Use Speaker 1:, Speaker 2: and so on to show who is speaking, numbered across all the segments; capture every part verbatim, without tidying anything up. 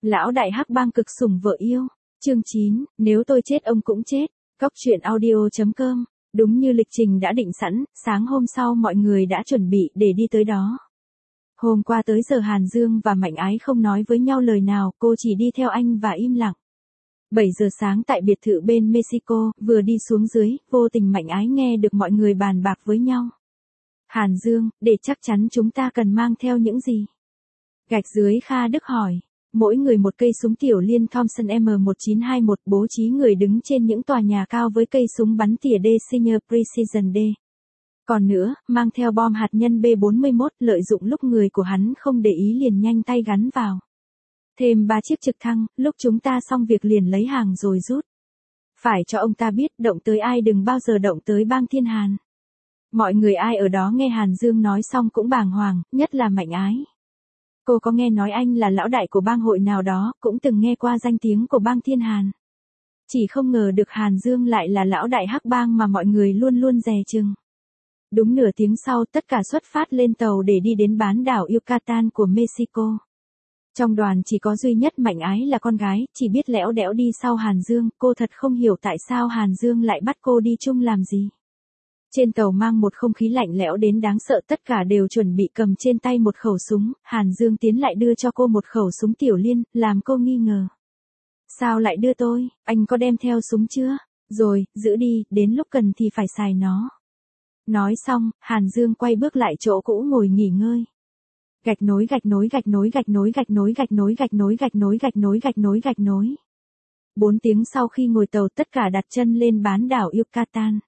Speaker 1: Lão đại hắc bang cực sủng vợ yêu. Chương chín, nếu tôi chết ông cũng chết. Cóc truyện audio chấm com. Đúng như lịch trình đã định sẵn, sáng hôm sau mọi người đã chuẩn bị để đi tới đó. Hôm qua tới giờ Hàn Dương và Mạnh Ái không nói với nhau lời nào, cô chỉ đi theo anh và im lặng. bảy giờ sáng tại biệt thự bên Mexico, vừa đi xuống dưới, vô tình Mạnh Ái nghe được mọi người bàn bạc với nhau. Hàn Dương, để chắc chắn chúng ta cần mang theo những gì? Gạch dưới Kha Đức hỏi. Mỗi người một cây súng tiểu liên Thompson M một chín hai mốt, bố trí người đứng trên những tòa nhà cao với cây súng bắn tỉa D Senior Precision D. Còn nữa, mang theo bom hạt nhân B bốn mươi mốt, lợi dụng lúc người của hắn không để ý liền nhanh tay gắn vào. Thêm ba chiếc trực thăng, lúc chúng ta xong việc liền lấy hàng rồi rút. Phải cho ông ta biết, động tới ai đừng bao giờ động tới bang Thiên Hàn. Mọi người ai ở đó nghe Hàn Dương nói xong cũng bàng hoàng, nhất là Mạnh Ái. Cô có nghe nói anh là lão đại của bang hội nào đó, cũng từng nghe qua danh tiếng của bang Thiên Hàn. Chỉ không ngờ được Hàn Dương lại là lão đại hắc bang mà mọi người luôn luôn dè chừng. Đúng nửa tiếng sau tất cả xuất phát lên tàu để đi đến bán đảo Yucatan của Mexico. Trong đoàn chỉ có duy nhất Mạnh Ái là con gái, chỉ biết lẽo đẽo đi sau Hàn Dương, cô thật không hiểu tại sao Hàn Dương lại bắt cô đi chung làm gì. Trên tàu mang một không khí lạnh lẽo đến đáng sợ, tất cả đều chuẩn bị cầm trên tay một khẩu súng, Hàn Dương tiến lại đưa cho cô một khẩu súng tiểu liên, làm cô nghi ngờ. Sao lại đưa tôi, anh có đem theo súng chưa? Rồi, giữ đi, đến lúc cần thì phải xài nó. Nói xong, Hàn Dương quay bước lại chỗ cũ ngồi nghỉ ngơi. Gạch nối gạch nối gạch nối gạch nối gạch nối gạch nối gạch nối gạch nối gạch nối gạch nối gạch nối. Bốn tiếng sau khi ngồi tàu tất cả đặt chân lên bán đảo Yucatan.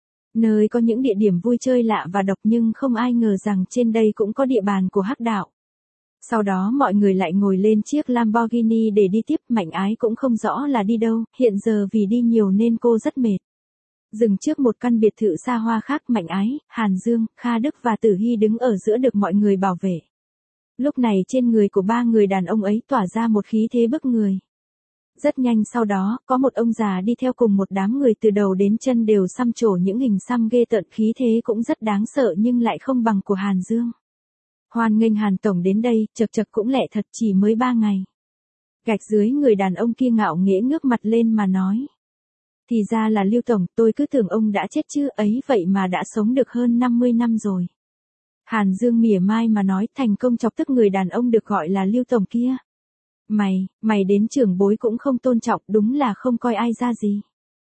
Speaker 1: Nơi có những địa điểm vui chơi lạ và độc nhưng không ai ngờ rằng trên đây cũng có địa bàn của hắc đạo. Sau đó mọi người lại ngồi lên chiếc Lamborghini để đi tiếp, Mạnh Ái cũng không rõ là đi đâu, hiện giờ vì đi nhiều nên cô rất mệt. Dừng trước một căn biệt thự xa hoa khác, Mạnh Ái, Hàn Dương, Kha Đức và Tử Hy đứng ở giữa được mọi người bảo vệ. Lúc này trên người của ba người đàn ông ấy tỏa ra một khí thế bức người. Rất nhanh sau đó, có một ông già đi theo cùng một đám người từ đầu đến chân đều xăm trổ những hình xăm ghê tợn, khí thế cũng rất đáng sợ nhưng lại không bằng của Hàn Dương. Hoan nghênh Hàn Tổng đến đây, chật chật cũng lẹ thật, chỉ mới ba ngày. Gạch dưới người đàn ông kia ngạo nghễ ngước mặt lên mà nói. Thì ra là Lưu Tổng, tôi cứ tưởng ông đã chết chứ, ấy vậy mà đã sống được hơn năm mươi năm rồi. Hàn Dương mỉa mai mà nói, thành công chọc tức người đàn ông được gọi là Lưu Tổng kia. Mày, mày đến trưởng bối cũng không tôn trọng, đúng là không coi ai ra gì.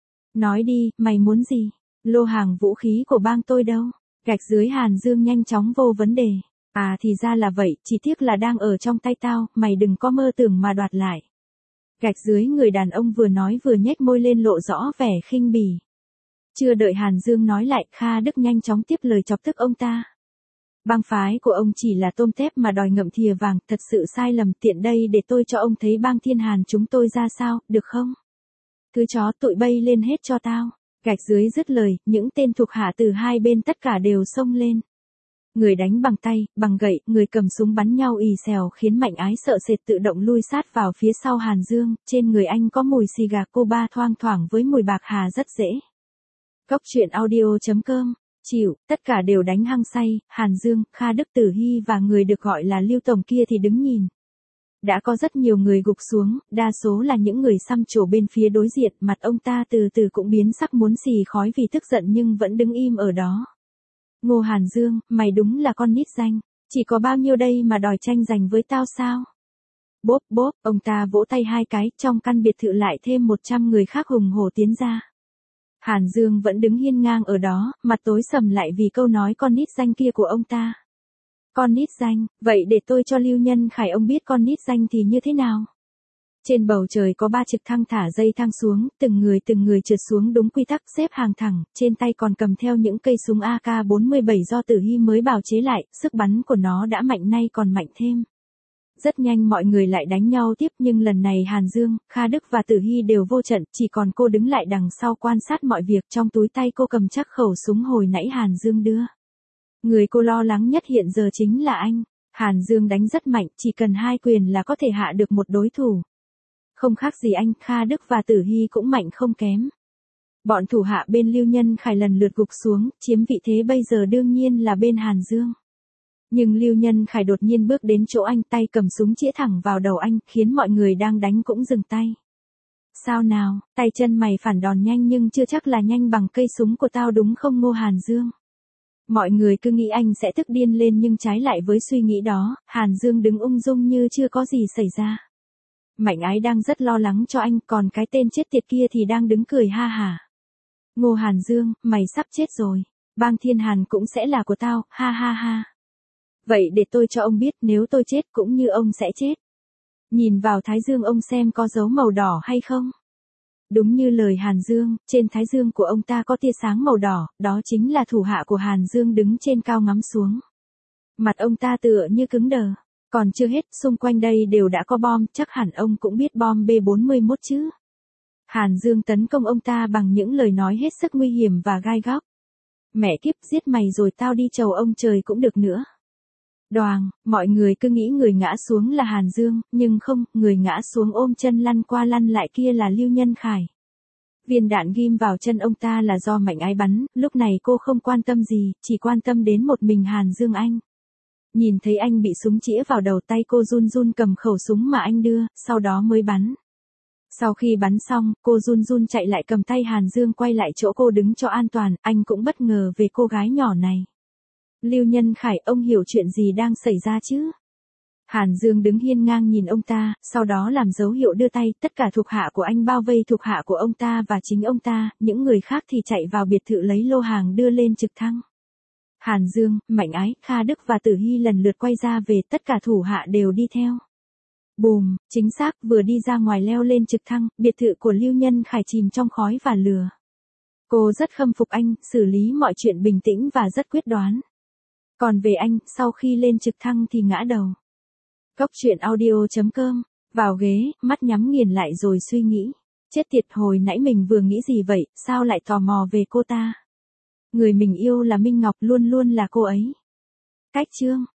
Speaker 1: Nói đi, mày muốn gì? Lô hàng vũ khí của bang tôi đâu? Gạch dưới Hàn Dương nhanh chóng vô vấn đề. À thì ra là vậy, chỉ tiếc là đang ở trong tay tao, mày đừng có mơ tưởng mà đoạt lại. Gạch dưới người đàn ông vừa nói vừa nhếch môi lên lộ rõ vẻ khinh bỉ. Chưa đợi Hàn Dương nói lại, Kha Đức nhanh chóng tiếp lời chọc tức ông ta. Bang phái của ông chỉ là tôm tép mà đòi ngậm thìa vàng, thật sự sai lầm, tiện đây để tôi cho ông thấy bang Thiên Hàn chúng tôi ra sao, được không? Thứ chó tụi bay lên hết cho tao. Gạch dưới dứt lời, những tên thuộc hạ từ hai bên tất cả đều xông lên. Người đánh bằng tay, bằng gậy, người cầm súng bắn nhau ì xèo khiến Mạnh Ái sợ sệt tự động lui sát vào phía sau Hàn Dương, trên người anh có mùi xì gà Cuba thoang thoảng với mùi bạc hà rất dễ. Cóc truyện audio chấm com. Chịu, tất cả đều đánh hăng say, Hàn Dương, Kha Đức, Tử Hy và người được gọi là Lưu Tổng kia thì đứng nhìn. Đã có rất nhiều người gục xuống, đa số là những người xăm trổ bên phía đối diện, mặt ông ta từ từ cũng biến sắc muốn xì khói vì tức giận nhưng vẫn đứng im ở đó. Ngô Hàn Dương, mày đúng là con nít danh, chỉ có bao nhiêu đây mà đòi tranh giành với tao sao? Bốp bốp, ông ta vỗ tay hai cái, trong căn biệt thự lại thêm một trăm người khác hùng hổ tiến ra. Hàn Dương vẫn đứng hiên ngang ở đó, mặt tối sầm lại vì câu nói con nít danh kia của ông ta. Con nít danh, vậy để tôi cho Lưu Nhân Khải ông biết con nít danh thì như thế nào. Trên bầu trời có ba trực thăng thả dây thang xuống, từng người từng người trượt xuống đúng quy tắc xếp hàng thẳng, trên tay còn cầm theo những cây súng A K bốn mươi bảy do Tử Hy mới bào chế lại, sức bắn của nó đã mạnh nay còn mạnh thêm. Rất nhanh mọi người lại đánh nhau tiếp nhưng lần này Hàn Dương, Kha Đức và Tử Hy đều vô trận, chỉ còn cô đứng lại đằng sau quan sát mọi việc, trong túi tay cô cầm chắc khẩu súng hồi nãy Hàn Dương đưa. Người cô lo lắng nhất hiện giờ chính là anh. Hàn Dương đánh rất mạnh, chỉ cần hai quyền là có thể hạ được một đối thủ. Không khác gì anh, Kha Đức và Tử Hy cũng mạnh không kém. Bọn thủ hạ bên Lưu Nhân Khải lần lượt gục xuống, chiếm vị thế bây giờ đương nhiên là bên Hàn Dương. Nhưng Lưu Nhân Khải đột nhiên bước đến chỗ anh, tay cầm súng chĩa thẳng vào đầu anh, khiến mọi người đang đánh cũng dừng tay. Sao nào, tay chân mày phản đòn nhanh nhưng chưa chắc là nhanh bằng cây súng của tao đúng không Ngô Hàn Dương? Mọi người cứ nghĩ anh sẽ tức điên lên nhưng trái lại với suy nghĩ đó, Hàn Dương đứng ung dung như chưa có gì xảy ra. Mạnh Ái đang rất lo lắng cho anh, còn cái tên chết tiệt kia thì đang đứng cười ha hả. Ngô Hàn Dương, mày sắp chết rồi. Bang Thiên Hàn cũng sẽ là của tao, ha ha ha. Vậy để tôi cho ông biết nếu tôi chết cũng như ông sẽ chết. Nhìn vào thái dương ông xem có dấu màu đỏ hay không? Đúng như lời Hàn Dương, trên thái dương của ông ta có tia sáng màu đỏ, đó chính là thủ hạ của Hàn Dương đứng trên cao ngắm xuống. Mặt ông ta tựa như cứng đờ. Còn chưa hết, xung quanh đây đều đã có bom, chắc hẳn ông cũng biết bom B bốn mươi mốt chứ. Hàn Dương tấn công ông ta bằng những lời nói hết sức nguy hiểm và gai góc. Mẹ kiếp, giết mày rồi tao đi chầu ông trời cũng được nữa. Đoàng, mọi người cứ nghĩ người ngã xuống là Hàn Dương, nhưng không, người ngã xuống ôm chân lăn qua lăn lại kia là Lưu Nhân Khải. Viên đạn ghim vào chân ông ta là do Mạnh Ái bắn, lúc này cô không quan tâm gì, chỉ quan tâm đến một mình Hàn Dương anh. Nhìn thấy anh bị súng chĩa vào đầu, tay cô run run cầm khẩu súng mà anh đưa, sau đó mới bắn. Sau khi bắn xong, cô run run chạy lại cầm tay Hàn Dương quay lại chỗ cô đứng cho an toàn, anh cũng bất ngờ về cô gái nhỏ này. Lưu Nhân Khải, ông hiểu chuyện gì đang xảy ra chứ? Hàn Dương đứng hiên ngang nhìn ông ta, sau đó làm dấu hiệu đưa tay, tất cả thuộc hạ của anh bao vây thuộc hạ của ông ta và chính ông ta, những người khác thì chạy vào biệt thự lấy lô hàng đưa lên trực thăng. Hàn Dương, Mạnh Ái, Kha Đức và Tử Hy lần lượt quay ra về, tất cả thủ hạ đều đi theo. Bùm, chính xác, vừa đi ra ngoài leo lên trực thăng, biệt thự của Lưu Nhân Khải chìm trong khói và lửa. Cô rất khâm phục anh, xử lý mọi chuyện bình tĩnh và rất quyết đoán. Còn về anh, sau khi lên trực thăng thì ngã đầu. Cốc truyện audio chấm com, vào ghế, mắt nhắm nghiền lại rồi suy nghĩ. Chết tiệt, hồi nãy mình vừa nghĩ gì vậy, sao lại tò mò về cô ta? Người mình yêu là Minh Ngọc, luôn luôn là cô ấy. Cách chương.